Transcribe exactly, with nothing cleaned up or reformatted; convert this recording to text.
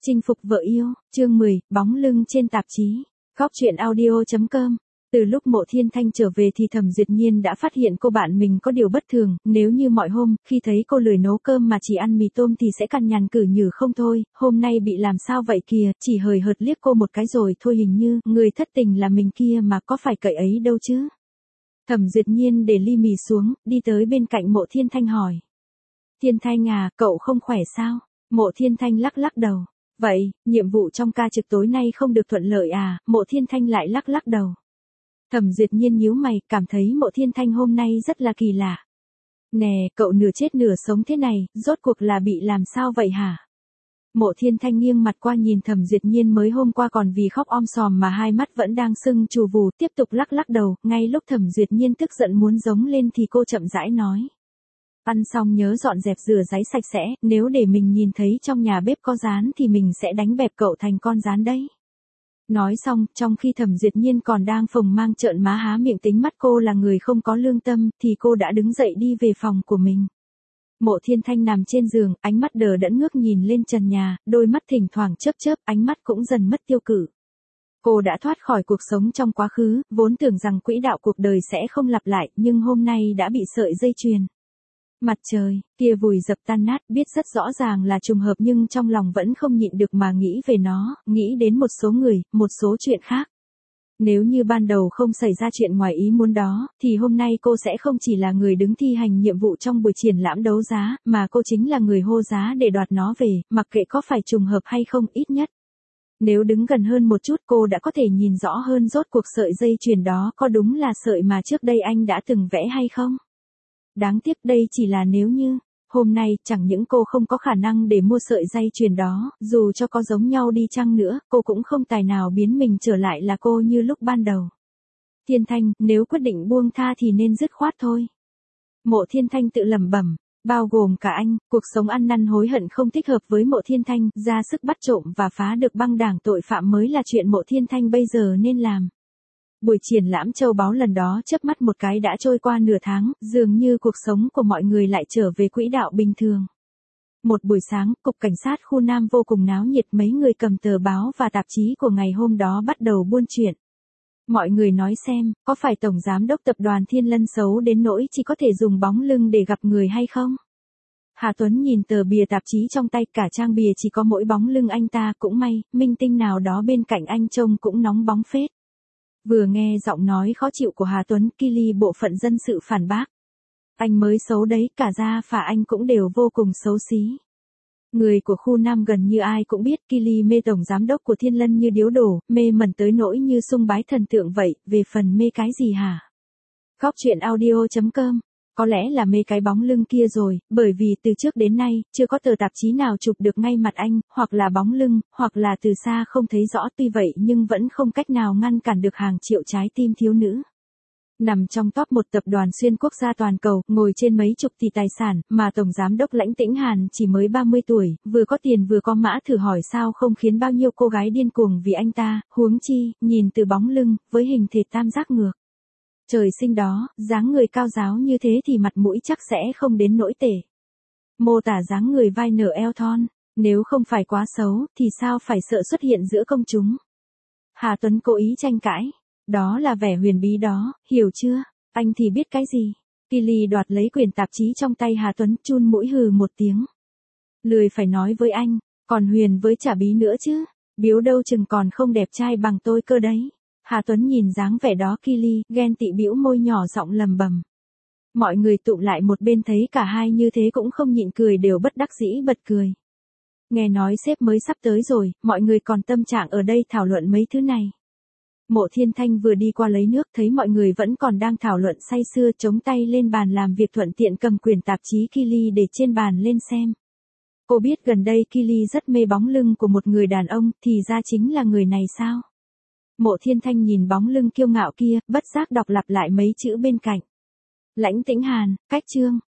Chinh phục vợ yêu, chương mười, bóng lưng trên tạp chí. Góc truyện audio chấm com. Từ lúc Mộ Thiên Thanh trở về thì Thẩm Duyệt Nhiên đã phát hiện cô bạn mình có điều bất thường, nếu như mọi hôm, khi thấy cô lười nấu cơm mà chỉ ăn mì tôm thì sẽ cằn nhằn cử nhử không thôi, hôm nay bị làm sao vậy kìa, chỉ hời hợt liếc cô một cái rồi thôi, hình như, người thất tình là mình kia mà, có phải cậy ấy đâu chứ. Thẩm Duyệt Nhiên để ly mì xuống, đi tới bên cạnh Mộ Thiên Thanh hỏi. Thiên Thanh à, cậu không khỏe sao? Mộ Thiên Thanh lắc lắc đầu. Vậy, nhiệm vụ trong ca trực tối nay không được thuận lợi à? Mộ Thiên Thanh lại lắc lắc đầu. Thẩm Duyệt Nhiên nhíu mày, cảm thấy Mộ Thiên Thanh hôm nay rất là kỳ lạ. Nè, cậu nửa chết nửa sống thế này, rốt cuộc là bị làm sao vậy hả? Mộ Thiên Thanh nghiêng mặt qua nhìn Thẩm Duyệt Nhiên mới hôm qua còn vì khóc om sòm mà hai mắt vẫn đang sưng trù vù, tiếp tục lắc lắc đầu, ngay lúc Thẩm Duyệt Nhiên tức giận muốn giống lên thì cô chậm rãi nói. Ăn xong nhớ dọn dẹp rửa ráy sạch sẽ, nếu để mình nhìn thấy trong nhà bếp có rán thì mình sẽ đánh bẹp cậu thành con rán đấy. Nói xong, trong khi Thẩm Duyệt Nhiên còn đang phồng mang trợn má há miệng tính mắt cô là người không có lương tâm, thì cô đã đứng dậy đi về phòng của mình. Mộ Thiên Thanh nằm trên giường, ánh mắt đờ đẫn ngước nhìn lên trần nhà, đôi mắt thỉnh thoảng chớp chớp, ánh mắt cũng dần mất tiêu cự. Cô đã thoát khỏi cuộc sống trong quá khứ, vốn tưởng rằng quỹ đạo cuộc đời sẽ không lặp lại, nhưng hôm nay đã bị sợi dây chuyền. Mặt trời, kia vùi dập tan nát, biết rất rõ ràng là trùng hợp nhưng trong lòng vẫn không nhịn được mà nghĩ về nó, nghĩ đến một số người, một số chuyện khác. Nếu như ban đầu không xảy ra chuyện ngoài ý muốn đó, thì hôm nay cô sẽ không chỉ là người đứng thi hành nhiệm vụ trong buổi triển lãm đấu giá, mà cô chính là người hô giá để đoạt nó về, mặc kệ có phải trùng hợp hay không, ít nhất. Nếu đứng gần hơn một chút cô đã có thể nhìn rõ hơn rốt cuộc sợi dây chuyền đó có đúng là sợi mà trước đây anh đã từng vẽ hay không. Đáng tiếc đây chỉ là nếu như, hôm nay chẳng những cô không có khả năng để mua sợi dây chuyền đó, dù cho có giống nhau đi chăng nữa, cô cũng không tài nào biến mình trở lại là cô như lúc ban đầu. Thiên Thanh, nếu quyết định buông tha thì nên dứt khoát thôi. Mộ Thiên Thanh tự lẩm bẩm, bao gồm cả anh, cuộc sống ăn năn hối hận không thích hợp với Mộ Thiên Thanh, ra sức bắt trộm và phá được băng đảng tội phạm mới là chuyện Mộ Thiên Thanh bây giờ nên làm. Buổi triển lãm châu báu lần đó chớp mắt một cái đã trôi qua nửa tháng, dường như cuộc sống của mọi người lại trở về quỹ đạo bình thường. Một buổi sáng, cục cảnh sát khu Nam vô cùng náo nhiệt, mấy người cầm tờ báo và tạp chí của ngày hôm đó bắt đầu buôn chuyện. Mọi người nói xem, có phải Tổng Giám đốc Tập đoàn Thiên Lân xấu đến nỗi chỉ có thể dùng bóng lưng để gặp người hay không? Hà Tuấn nhìn tờ bìa tạp chí trong tay, cả trang bìa chỉ có mỗi bóng lưng anh ta, cũng may, minh tinh nào đó bên cạnh anh trông cũng nóng bóng phết. Vừa nghe giọng nói khó chịu của Hà Tuấn, Kili bộ phận dân sự phản bác. Anh mới xấu đấy, cả gia phả anh cũng đều vô cùng xấu xí. Người của khu Nam gần như ai cũng biết Kili mê Tổng Giám đốc của Thiên Lân như điếu đổ, mê mẩn tới nỗi như sung bái thần tượng vậy, về phần mê cái gì hả? Góc truyện audio chấm com. Có lẽ là mê cái bóng lưng kia rồi, bởi vì từ trước đến nay, chưa có tờ tạp chí nào chụp được ngay mặt anh, hoặc là bóng lưng, hoặc là từ xa không thấy rõ, tuy vậy nhưng vẫn không cách nào ngăn cản được hàng triệu trái tim thiếu nữ. Nằm trong top một tập đoàn xuyên quốc gia toàn cầu, ngồi trên mấy chục tỷ tài sản, mà Tổng Giám đốc Lãnh Tĩnh Hàn chỉ mới ba mươi tuổi, vừa có tiền vừa có mã, thử hỏi sao không khiến bao nhiêu cô gái điên cuồng vì anh ta, huống chi, nhìn từ bóng lưng, với hình thể tam giác ngược. Trời sinh đó, dáng người cao ráo như thế thì mặt mũi chắc sẽ không đến nỗi tệ. Mô tả dáng người vai nở eo thon, nếu không phải quá xấu, thì sao phải sợ xuất hiện giữa công chúng. Hà Tuấn cố ý tranh cãi, đó là vẻ huyền bí đó, hiểu chưa, anh thì biết cái gì. Kili đoạt lấy quyển tạp chí trong tay Hà Tuấn, chun mũi hừ một tiếng. Lười phải nói với anh, còn huyền với chả bí nữa chứ, biếu đâu chừng còn không đẹp trai bằng tôi cơ đấy. Hà Tuấn nhìn dáng vẻ đó Kili, ghen tị bĩu môi nhỏ giọng lầm bầm. Mọi người tụ lại một bên thấy cả hai như thế cũng không nhịn cười, đều bất đắc dĩ bật cười. Nghe nói sếp mới sắp tới rồi, mọi người còn tâm trạng ở đây thảo luận mấy thứ này. Mộ Thiên Thanh vừa đi qua lấy nước, thấy mọi người vẫn còn đang thảo luận say sưa, chống tay lên bàn làm việc, thuận tiện cầm quyển tạp chí Kili để trên bàn lên xem. Cô biết gần đây Kili rất mê bóng lưng của một người đàn ông, thì ra chính là người này sao? Mộ Thiên Thanh nhìn bóng lưng kiêu ngạo kia, bất giác đọc lặp lại mấy chữ bên cạnh. Lãnh Tĩnh Hàn, cách chương.